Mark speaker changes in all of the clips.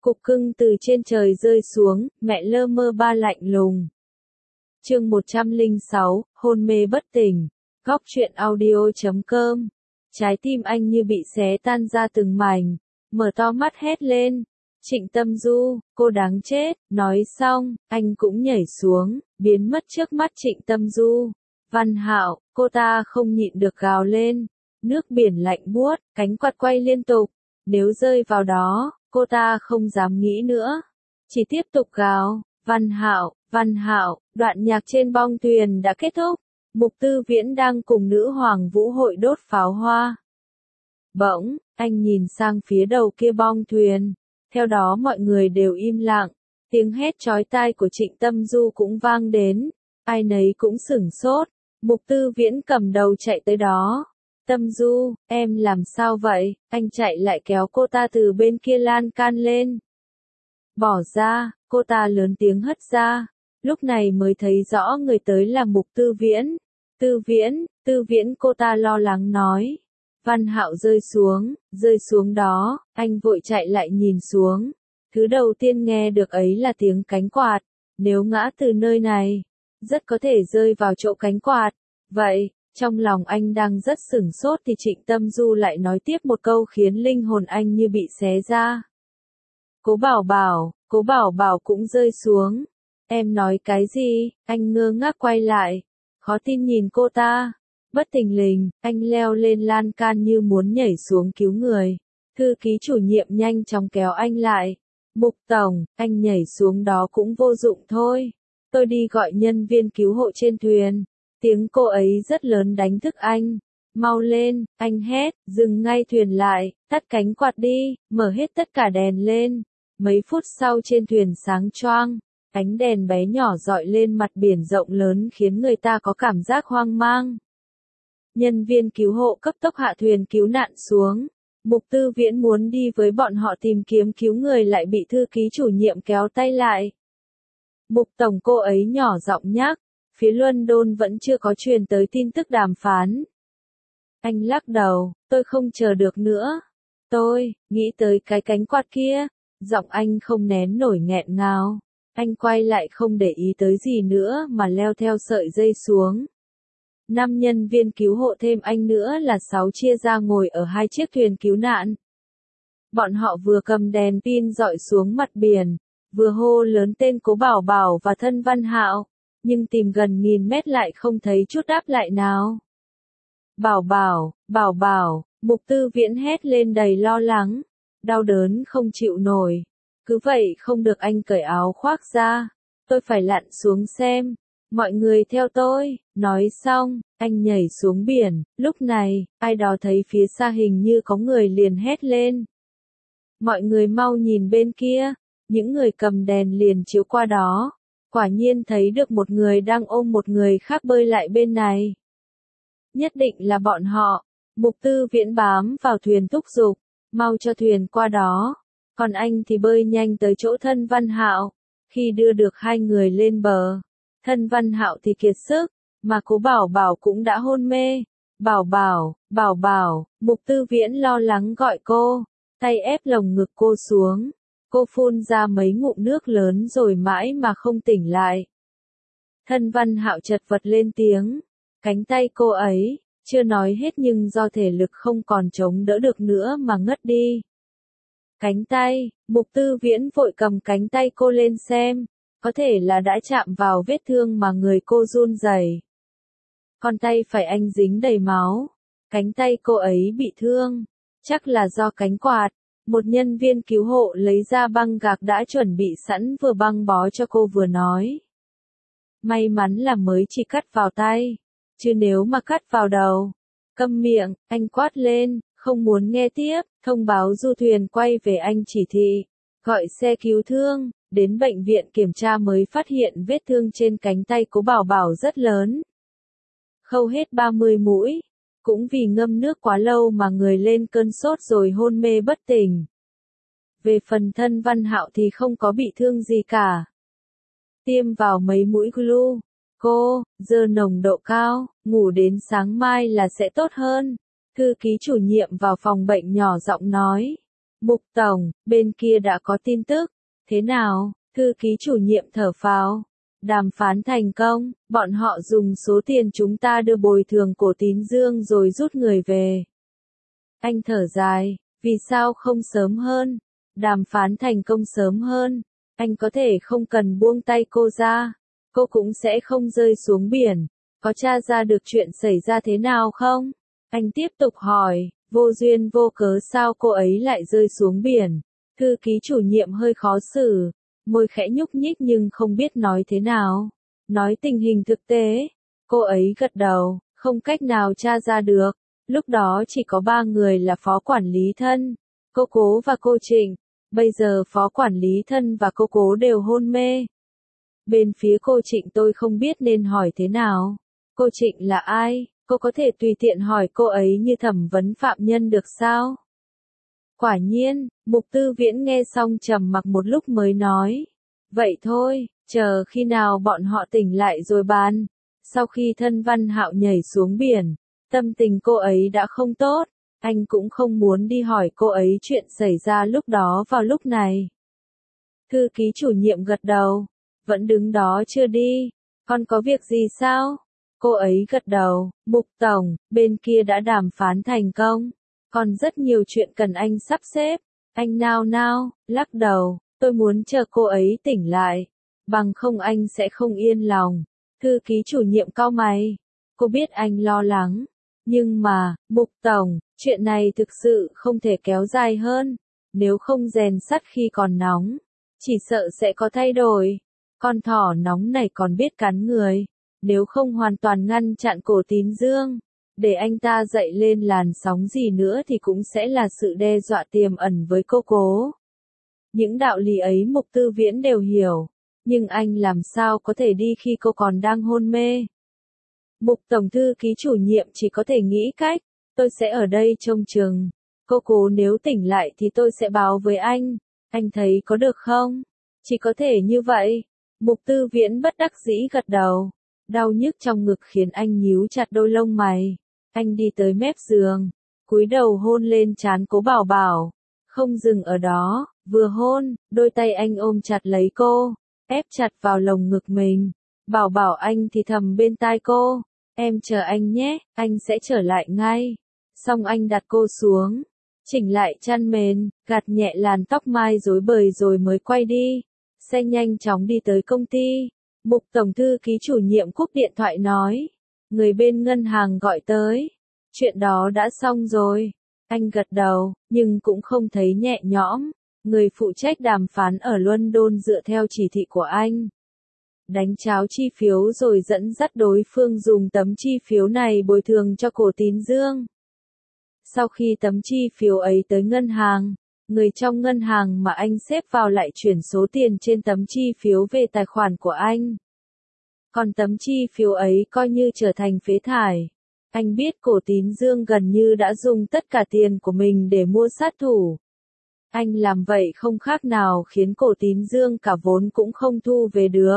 Speaker 1: Cục cưng từ trên trời rơi xuống, mẹ lơ mơ ba lạnh lùng. Chương 106, hôn mê bất tỉnh. Góc truyện audio.com. Trái tim anh như bị xé tan ra từng mảnh, mở to mắt hét lên. Trịnh Tâm Du, cô đáng chết, nói xong, anh cũng nhảy xuống, biến mất trước mắt Trịnh Tâm Du. Văn Hạo, cô ta không nhịn được gào lên. Nước biển lạnh buốt, cánh quạt quay liên tục. Nếu rơi vào đó, cô ta không dám nghĩ nữa. Chỉ tiếp tục gào, Văn Hạo, đoạn nhạc trên bong thuyền đã kết thúc. Mục Tư Viễn đang cùng nữ hoàng vũ hội đốt pháo hoa. Bỗng, anh nhìn sang phía đầu kia bong thuyền. Theo đó mọi người đều im lặng. Tiếng hét chói tai của Trịnh Tâm Du cũng vang đến. Ai nấy cũng sửng sốt. Mục Tư Viễn cầm đầu chạy tới đó. Tâm Du, em làm sao vậy? Anh chạy lại kéo cô ta từ bên kia lan can lên. Bỏ ra, cô ta lớn tiếng hất ra. Lúc này mới thấy rõ người tới là Mục Tư Viễn. Tư Viễn cô ta lo lắng nói. Văn Hạo rơi xuống đó, anh vội chạy lại nhìn xuống. Thứ đầu tiên nghe được ấy là tiếng cánh quạt. Nếu ngã từ nơi này, rất có thể rơi vào chỗ cánh quạt. Vậy, trong lòng anh đang rất sửng sốt thì Trịnh Tâm Du lại nói tiếp một câu khiến linh hồn anh như bị xé ra. Cố Bảo Bảo cũng rơi xuống. Em nói cái gì? Anh ngơ ngác quay lại. Khó tin nhìn cô ta. Bất thình lình, anh leo lên lan can như muốn nhảy xuống cứu người. Thư ký chủ nhiệm nhanh chóng kéo anh lại. Mục Tổng, anh nhảy xuống đó cũng vô dụng thôi. Tôi đi gọi nhân viên cứu hộ trên thuyền. Tiếng cô ấy rất lớn đánh thức anh. Mau lên, anh hét, dừng ngay thuyền lại, tắt cánh quạt đi, mở hết tất cả đèn lên. Mấy phút sau trên thuyền sáng choang, ánh đèn bé nhỏ dọi lên mặt biển rộng lớn khiến người ta có cảm giác hoang mang. Nhân viên cứu hộ cấp tốc hạ thuyền cứu nạn xuống. Mục Tư Viễn muốn đi với bọn họ tìm kiếm cứu người lại bị thư ký chủ nhiệm kéo tay lại. Mục Tổng, cô ấy nhỏ giọng nhắc, phía London vẫn chưa có truyền tới tin tức đàm phán. Anh lắc đầu, tôi không chờ được nữa. Tôi, nghĩ tới cái cánh quạt kia. Giọng anh không nén nổi nghẹn ngào. Anh quay lại không để ý tới gì nữa mà leo theo sợi dây xuống. 5 nhân viên cứu hộ thêm anh nữa là 6 chia ra ngồi ở 2 chiếc thuyền cứu nạn. Bọn họ vừa cầm đèn pin dọi xuống mặt biển, vừa hô lớn tên Cố Bảo Bảo và thân Văn Hạo, nhưng tìm gần 1000 mét lại không thấy chút đáp lại nào. Bảo Bảo, Mục Tư Viễn hét lên đầy lo lắng, đau đớn không chịu nổi. Cứ vậy không được, anh cởi áo khoác ra. Tôi phải lặn xuống xem. Mọi người theo tôi. Nói xong, anh nhảy xuống biển. Lúc này, ai đó thấy phía xa hình như có người liền hét lên. Mọi người mau nhìn bên kia. Những người cầm đèn liền chiếu qua đó. Quả nhiên thấy được một người đang ôm một người khác bơi lại bên này. Nhất định là bọn họ. Mục Tư Viễn bám vào thuyền thúc giục. Mau cho thuyền qua đó. Còn anh thì bơi nhanh tới chỗ thân Văn Hạo. Khi đưa được 2 người lên bờ, thân Văn Hạo thì kiệt sức, mà Cố Bảo Bảo cũng đã hôn mê. Bảo Bảo, Mục Tư Viễn lo lắng gọi cô, tay ép lồng ngực cô xuống. Cô phun ra mấy ngụm nước lớn rồi mãi mà không tỉnh lại. Thân Văn Hạo chật vật lên tiếng, cánh tay cô ấy, chưa nói hết nhưng do thể lực không còn chống đỡ được nữa mà ngất đi. Cánh tay, Mục Tư Viễn vội cầm cánh tay cô lên xem, có thể là đã chạm vào vết thương mà người cô run rẩy. Con tay phải anh dính đầy máu, cánh tay cô ấy bị thương, chắc là do cánh quạt. Một nhân viên cứu hộ lấy ra băng gạc đã chuẩn bị sẵn vừa băng bó cho cô vừa nói. May mắn là mới chỉ cắt vào tay, chứ nếu mà cắt vào đầu. Câm miệng, anh quát lên. Không muốn nghe tiếp, thông báo du thuyền quay về, anh chỉ thị. Gọi xe cứu thương, đến bệnh viện kiểm tra mới phát hiện vết thương trên cánh tay Cố Bảo Bảo rất lớn. Khâu hết 30 mũi. Cũng vì ngâm nước quá lâu mà người lên cơn sốt rồi hôn mê bất tỉnh. Về phần thân Văn Hạo thì không có bị thương gì cả. Tiêm vào mấy mũi glu. Cô, giờ nồng độ cao, ngủ đến sáng mai là sẽ tốt hơn. Thư ký chủ nhiệm vào phòng bệnh nhỏ giọng nói. Mục Tổng, bên kia đã có tin tức. Thế nào? Thư ký chủ nhiệm thở phào. Đàm phán thành công, bọn họ dùng số tiền chúng ta đưa bồi thường Cổ Tín Dương rồi rút người về. Anh thở dài, vì sao không sớm hơn? Đàm phán thành công sớm hơn. Anh có thể không cần buông tay cô ra. Cô cũng sẽ không rơi xuống biển. Có tra ra được chuyện xảy ra thế nào không? Anh tiếp tục hỏi, vô duyên vô cớ sao cô ấy lại rơi xuống biển? Thư ký chủ nhiệm hơi khó xử, môi khẽ nhúc nhích nhưng không biết nói thế nào. Nói tình hình thực tế. Cô ấy gật đầu, không cách nào tra ra được. Lúc đó chỉ có 3 người là phó quản lý thân, cô Cố và cô Trịnh. Bây giờ phó quản lý thân và cô Cố đều hôn mê. Bên phía cô Trịnh tôi không biết nên hỏi thế nào. Cô Trịnh là ai? Cô có thể tùy tiện hỏi cô ấy như thẩm vấn phạm nhân được sao? Quả nhiên, Mục Tư Viễn nghe xong trầm mặc một lúc mới nói. Vậy thôi, chờ khi nào bọn họ tỉnh lại rồi bàn. Sau khi thân Văn Hạo nhảy xuống biển, tâm tình cô ấy đã không tốt. Anh cũng không muốn đi hỏi cô ấy chuyện xảy ra lúc đó vào lúc này. Thư ký chủ nhiệm gật đầu. Vẫn đứng đó chưa đi. Còn có việc gì sao? Cô ấy gật đầu. Mục Tổng, bên kia đã đàm phán thành công. Còn rất nhiều chuyện cần anh sắp xếp. Anh nao nao, lắc đầu. Tôi muốn chờ cô ấy tỉnh lại. Bằng không anh sẽ không yên lòng. Thư ký chủ nhiệm cau mày. Cô biết anh lo lắng. Nhưng mà, Mục Tổng, chuyện này thực sự không thể kéo dài hơn. Nếu không rèn sắt khi còn nóng, chỉ sợ sẽ có thay đổi. Con thỏ nóng này còn biết cắn người. Nếu không hoàn toàn ngăn chặn Cổ Tín Dương, để anh ta dậy lên làn sóng gì nữa thì cũng sẽ là sự đe dọa tiềm ẩn với cô Cố. Những đạo lý ấy Mục Tư Viễn đều hiểu. Nhưng anh làm sao có thể đi khi cô còn đang hôn mê? Mục Tổng thư ký chủ nhiệm chỉ có thể nghĩ cách. Tôi sẽ ở đây trông chừng. Cô Cố nếu tỉnh lại thì tôi sẽ báo với anh. Anh thấy có được không? Chỉ có thể như vậy. Mục Tư Viễn bất đắc dĩ gật đầu. Đau nhức trong ngực khiến anh nhíu chặt đôi lông mày. Anh đi tới mép giường, cúi đầu hôn lên trán Cố Bảo Bảo. Không dừng ở đó, vừa hôn, đôi tay anh ôm chặt lấy cô, ép chặt vào lồng ngực mình. Bảo Bảo anh thì thầm bên tai cô. Em chờ anh nhé, anh sẽ trở lại ngay. Xong anh đặt cô xuống, chỉnh lại chăn mền, gạt nhẹ làn tóc mai rối bời rồi mới quay đi. Xe nhanh chóng đi tới công ty. Mục Tổng thư ký chủ nhiệm cúp điện thoại nói. Người bên ngân hàng gọi tới. Chuyện đó đã xong rồi. Anh gật đầu, nhưng cũng không thấy nhẹ nhõm. Người phụ trách đàm phán ở London dựa theo chỉ thị của anh. Đánh cháo chi phiếu rồi dẫn dắt đối phương dùng tấm chi phiếu này bồi thường cho Cổ Tín Dương. Sau khi tấm chi phiếu ấy tới ngân hàng, người trong ngân hàng mà anh xếp vào lại chuyển số tiền trên tấm chi phiếu về tài khoản của anh. Còn tấm chi phiếu ấy coi như trở thành phế thải. Anh biết Cổ Tín Dương gần như đã dùng tất cả tiền của mình để mua sát thủ. Anh làm vậy không khác nào khiến Cổ Tín Dương cả vốn cũng không thu về được.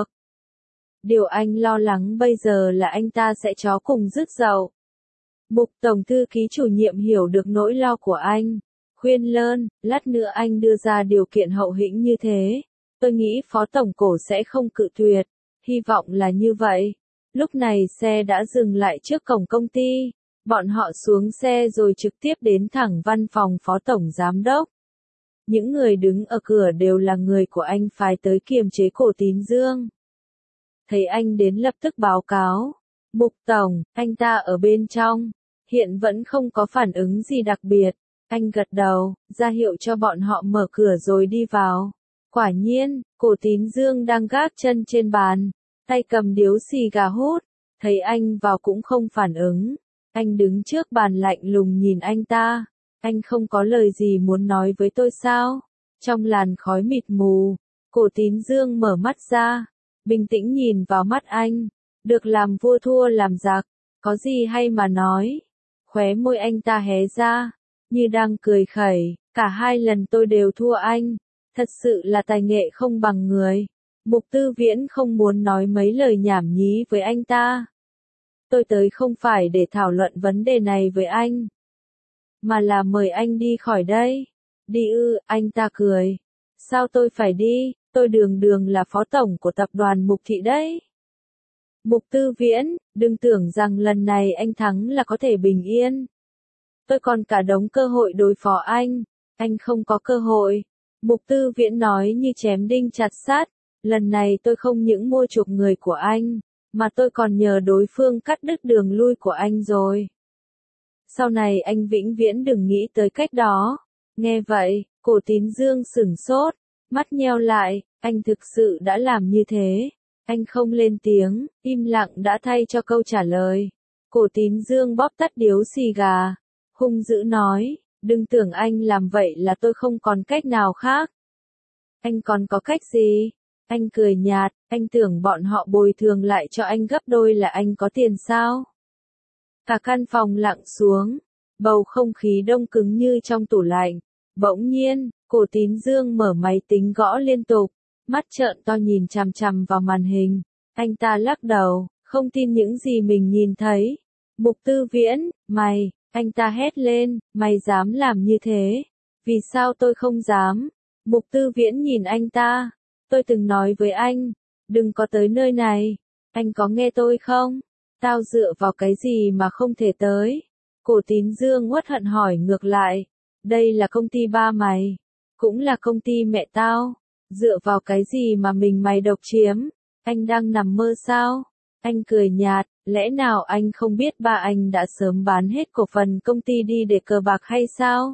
Speaker 1: Điều anh lo lắng bây giờ là anh ta sẽ chó cùng rứt dậu. Mục Tổng thư ký chủ nhiệm hiểu được nỗi lo của anh. Khuyên lơn, lát nữa anh đưa ra điều kiện hậu hĩnh như thế. Tôi nghĩ Phó Tổng Cổ sẽ không cự tuyệt. Hy vọng là như vậy. Lúc này xe đã dừng lại trước cổng công ty. Bọn họ xuống xe rồi trực tiếp đến thẳng văn phòng Phó Tổng Giám đốc. Những người đứng ở cửa đều là người của anh phái tới kiềm chế Cổ Tín Dương. Thấy anh đến lập tức báo cáo. Mục Tổng, anh ta ở bên trong. Hiện vẫn không có phản ứng gì đặc biệt. Anh gật đầu, ra hiệu cho bọn họ mở cửa rồi đi vào. Quả nhiên, Cổ Tín Dương đang gác chân trên bàn, tay cầm điếu xì gà hút. Thấy anh vào cũng không phản ứng. Anh đứng trước bàn lạnh lùng nhìn anh ta. Anh không có lời gì muốn nói với tôi sao? Trong làn khói mịt mù, Cổ Tín Dương mở mắt ra, bình tĩnh nhìn vào mắt anh. Được làm vua thua làm giặc, có gì hay mà nói. Khóe môi anh ta hé ra, như đang cười khẩy, cả hai lần tôi đều thua anh. Thật sự là tài nghệ không bằng người. Mục Tư Viễn không muốn nói mấy lời nhảm nhí với anh ta. Tôi tới không phải để thảo luận vấn đề này với anh, mà là mời anh đi khỏi đây. Đi ư, anh ta cười. Sao tôi phải đi, tôi đường đường là phó tổng của tập đoàn Mục Thị đấy. Mục Tư Viễn, đừng tưởng rằng lần này anh thắng là có thể bình yên. Tôi còn cả đống cơ hội đối phó anh không có cơ hội. Mục Tư Viễn nói như chém đinh chặt sắt, lần này tôi không những mua chuộc người của anh, mà tôi còn nhờ đối phương cắt đứt đường lui của anh rồi. Sau này anh vĩnh viễn đừng nghĩ tới cách đó. Nghe vậy, Cổ Tín Dương sửng sốt, mắt nheo lại, anh thực sự đã làm như thế. Anh không lên tiếng, im lặng đã thay cho câu trả lời. Cổ Tín Dương bóp tắt điếu xì gà, hung dữ nói, đừng tưởng anh làm vậy là tôi không còn cách nào khác. Anh còn có cách gì? Anh cười nhạt, anh tưởng bọn họ bồi thường lại cho anh gấp đôi là anh có tiền sao? Cả căn phòng lặng xuống, bầu không khí đông cứng như trong tủ lạnh. Bỗng nhiên, Cổ Tín Dương mở máy tính gõ liên tục, mắt trợn to nhìn chằm chằm vào màn hình. Anh ta lắc đầu, không tin những gì mình nhìn thấy. Mục Tư Viễn, mày, anh ta hét lên, mày dám làm như thế? Vì sao tôi không dám? Mục Tư Viễn nhìn anh ta, tôi từng nói với anh, đừng có tới nơi này, anh có nghe tôi không? Tao dựa vào cái gì mà không thể tới? Cổ Tín Dương uất hận hỏi ngược lại, đây là công ty ba mày, cũng là công ty mẹ tao, dựa vào cái gì mà mày độc chiếm? Anh đang nằm mơ sao? Anh cười nhạt, lẽ nào anh không biết ba anh đã sớm bán hết cổ phần công ty đi để cờ bạc hay sao?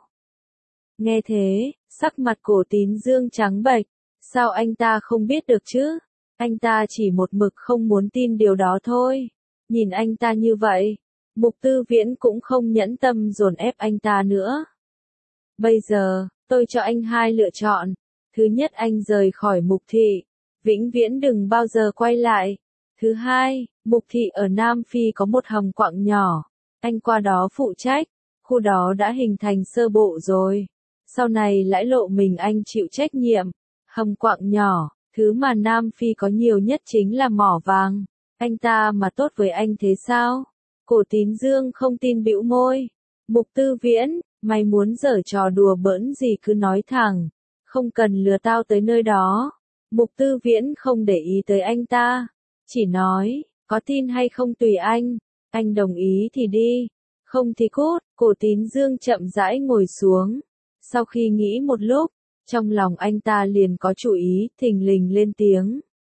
Speaker 1: Nghe thế, sắc mặt Cổ Tín Dương trắng bệch, sao anh ta không biết được chứ? Anh ta chỉ một mực không muốn tin điều đó thôi. Nhìn anh ta như vậy, Mục Tư Viễn cũng không nhẫn tâm dồn ép anh ta nữa. Bây giờ, tôi cho anh hai lựa chọn. Thứ nhất, anh rời khỏi Mục Thị, vĩnh viễn đừng bao giờ quay lại. Thứ hai, Mục Thị ở Nam Phi có một hầm quặng nhỏ, anh qua đó phụ trách, khu đó đã hình thành sơ bộ rồi. Sau này lãi lộ mình anh chịu trách nhiệm. Hầm quặng nhỏ, thứ mà Nam Phi có nhiều nhất chính là mỏ vàng. Anh ta mà tốt với anh thế sao? Cổ Tín Dương không tin bĩu môi. Mục Tư Viễn, mày muốn giở trò đùa bỡn gì cứ nói thẳng, không cần lừa tao tới nơi đó. Mục Tư Viễn không để ý tới anh ta, chỉ nói, có tin hay không tùy anh đồng ý thì đi, không thì cút. Cổ Tín Dương chậm rãi ngồi xuống, sau khi nghĩ một lúc, trong lòng anh ta liền có chủ ý, thình lình lên tiếng.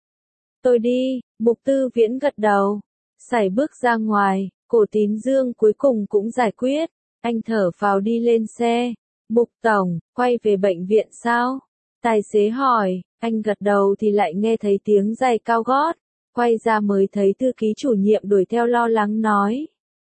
Speaker 1: Tôi đi. Mục Tư Viễn gật đầu, sải bước ra ngoài. Cổ Tín Dương cuối cùng cũng giải quyết. Anh thở phào đi lên xe. Mục tổng, quay về bệnh viện sao? Tài xế hỏi. Anh gật đầu thì lại nghe thấy tiếng giày cao gót. Quay ra mới thấy thư ký chủ nhiệm đuổi theo lo lắng nói.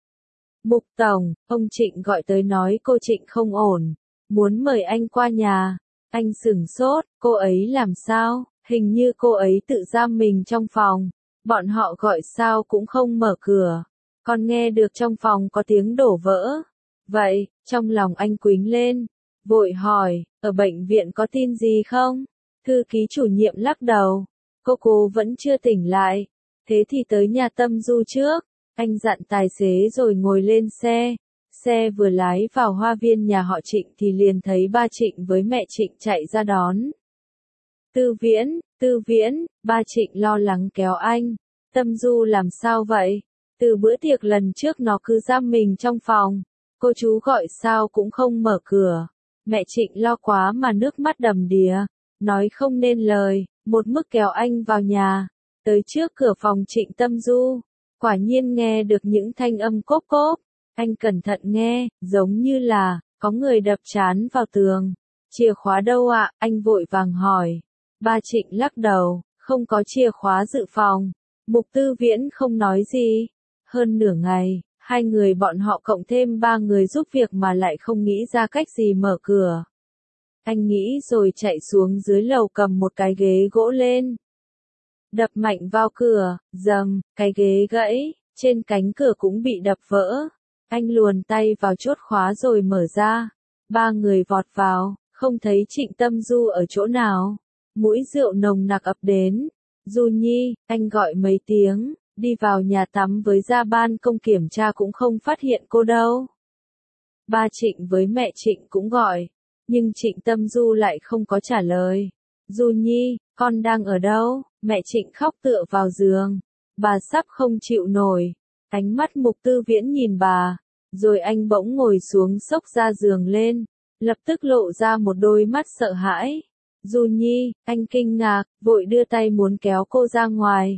Speaker 1: Mục tổng, ông Trịnh gọi tới nói cô Trịnh không ổn, muốn mời anh qua nhà. Anh sửng sốt, cô ấy làm sao? Hình như cô ấy tự giam mình trong phòng. Bọn họ gọi sao cũng không mở cửa. Còn nghe được trong phòng có tiếng đổ vỡ. Vậy, trong lòng anh quýnh lên. Vội hỏi, ở bệnh viện có tin gì không? Thư ký chủ nhiệm lắc đầu. Cô vẫn chưa tỉnh lại. Thế thì tới nhà Tâm Du trước. Anh dặn tài xế rồi ngồi lên xe. Xe vừa lái vào hoa viên nhà họ Trịnh thì liền thấy ba Trịnh với mẹ Trịnh chạy ra đón. Tư Viễn, ba Trịnh lo lắng kéo anh. Tâm Du làm sao vậy? Từ bữa tiệc lần trước nó cứ giam mình trong phòng. Cô chú gọi sao cũng không mở cửa. Mẹ Trịnh lo quá mà nước mắt đầm đìa. Nói không nên lời, một mức kéo anh vào nhà. Tới trước cửa phòng Trịnh Tâm Du. Quả nhiên nghe được những thanh âm cốp cốp. Anh cẩn thận nghe, giống như là, có người đập trán vào tường. Chìa khóa đâu ạ? Anh vội vàng hỏi. Ba Trịnh lắc đầu, không có chìa khóa dự phòng. Mục Tư Viễn không nói gì. Hơn nửa ngày, hai người bọn họ cộng thêm ba người giúp việc mà lại không nghĩ ra cách gì mở cửa. Anh nghĩ rồi chạy xuống dưới lầu cầm một cái ghế gỗ lên. Đập mạnh vào cửa, dầm, cái ghế gãy, trên cánh cửa cũng bị đập vỡ. Anh luồn tay vào chốt khóa rồi mở ra. Ba người vọt vào, không thấy Trịnh Tâm Du ở chỗ nào. Mũi rượu nồng nặc ập đến. Du Nhi, anh gọi mấy tiếng, đi vào nhà tắm với ra ban công kiểm tra cũng không phát hiện cô đâu. Ba Trịnh với mẹ Trịnh cũng gọi. Nhưng Trịnh Tâm Du lại không có trả lời. Du Nhi, con đang ở đâu? Mẹ Trịnh khóc tựa vào giường. Bà sắp không chịu nổi. Ánh mắt Mục Tư Viễn nhìn bà. Rồi anh bỗng ngồi xuống xốc ra giường lên. Lập tức lộ ra một đôi mắt sợ hãi. Du Nhi, anh kinh ngạc, vội đưa tay muốn kéo cô ra ngoài.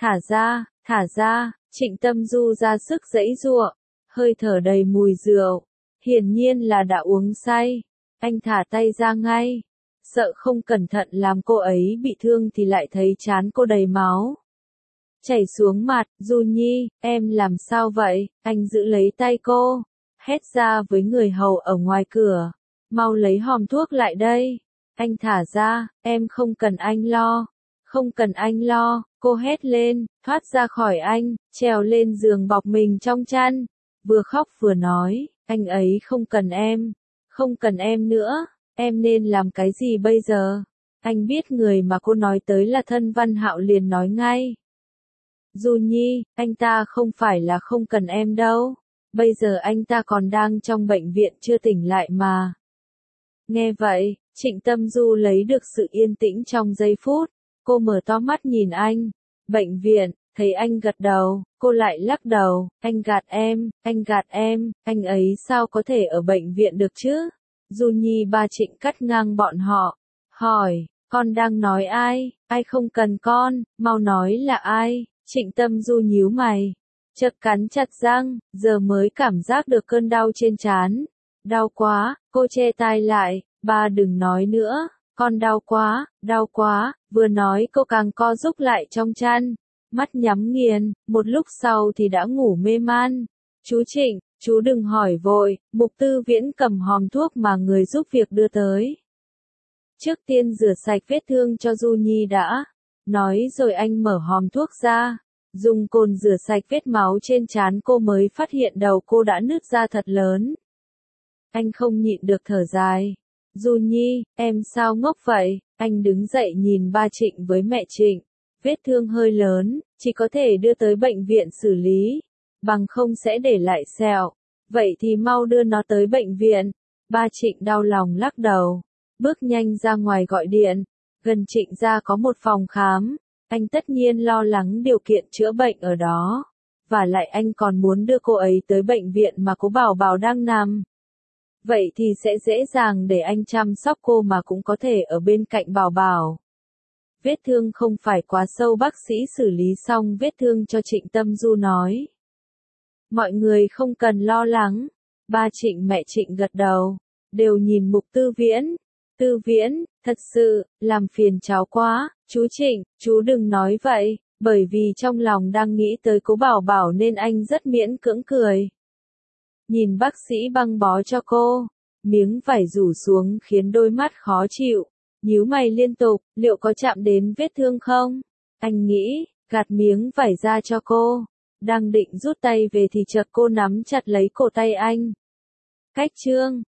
Speaker 1: Thả ra, Trịnh Tâm Du ra sức giãy giụa, hơi thở đầy mùi rượu. Hiển nhiên là đã uống say. Anh thả tay ra ngay. Sợ không cẩn thận làm cô ấy bị thương thì lại thấy trán cô đầy máu chảy xuống mặt. Du Nhi, em làm sao vậy? Anh giữ lấy tay cô, hét ra với người hầu ở ngoài cửa. Mau lấy hòm thuốc lại đây. Anh thả ra, em không cần anh lo. Không cần anh lo, cô hét lên, thoát ra khỏi anh, trèo lên giường bọc mình trong chăn. Vừa khóc vừa nói, anh ấy không cần em. Không cần em nữa, em nên làm cái gì bây giờ? Anh biết người mà cô nói tới là thân Văn Hạo liền nói ngay. Du Nhi, anh ta không phải là không cần em đâu. Bây giờ anh ta còn đang trong bệnh viện chưa tỉnh lại mà. Nghe vậy, Trịnh Tâm Du lấy được sự yên tĩnh trong giây phút. Cô mở to mắt nhìn anh. Bệnh viện, thấy anh gật đầu, cô lại lắc đầu. Anh gạt em, anh ấy sao có thể ở bệnh viện được chứ? Du Nhi ba Trịnh cắt ngang bọn họ. Hỏi, con đang nói ai? Ai không cần con, mau nói là ai? Trịnh Tâm Du nhíu mày, chợt cắn chặt răng, giờ mới cảm giác được cơn đau trên trán. Đau quá, cô che tai lại, ba đừng nói nữa, con đau quá, vừa nói cô càng co rúm lại trong chăn, mắt nhắm nghiền, một lúc sau thì đã ngủ mê man. Chú Trịnh, chú đừng hỏi vội, Mục Tư Viễn cầm hòm thuốc mà người giúp việc đưa tới. Trước tiên rửa sạch vết thương cho Du Nhi đã. Nói rồi anh mở hòm thuốc ra, dùng cồn rửa sạch vết máu trên trán cô mới phát hiện đầu cô đã nứt ra thật lớn. Anh không nhịn được thở dài. Du Nhi, em sao ngốc vậy? Anh đứng dậy nhìn ba Trịnh với mẹ Trịnh. Vết thương hơi lớn, chỉ có thể đưa tới bệnh viện xử lý, bằng không sẽ để lại sẹo. Vậy thì mau đưa nó tới bệnh viện. Ba Trịnh đau lòng lắc đầu, bước nhanh ra ngoài gọi điện. Gần Trịnh gia có một phòng khám, anh tất nhiên lo lắng điều kiện chữa bệnh ở đó. Và lại anh còn muốn đưa cô ấy tới bệnh viện mà cô Bảo Bảo đang nằm. Vậy thì sẽ dễ dàng để anh chăm sóc cô mà cũng có thể ở bên cạnh Bảo Bảo. Vết thương không phải quá sâu, bác sĩ xử lý xong vết thương cho Trịnh Tâm Du nói. Mọi người không cần lo lắng. Ba Trịnh mẹ Trịnh gật đầu, đều nhìn Mục Tư Viễn. Tư Viễn, thật sự, làm phiền cháu quá, chú Trịnh, chú đừng nói vậy, bởi vì trong lòng đang nghĩ tới cố Bảo Bảo nên anh rất miễn cưỡng cười. Nhìn bác sĩ băng bó cho cô, miếng vải rủ xuống khiến đôi mắt khó chịu, nhíu mày liên tục, liệu có chạm đến vết thương không? Anh nghĩ, gạt miếng vải ra cho cô, đang định rút tay về thì chợt cô nắm chặt lấy cổ tay anh. Cách chương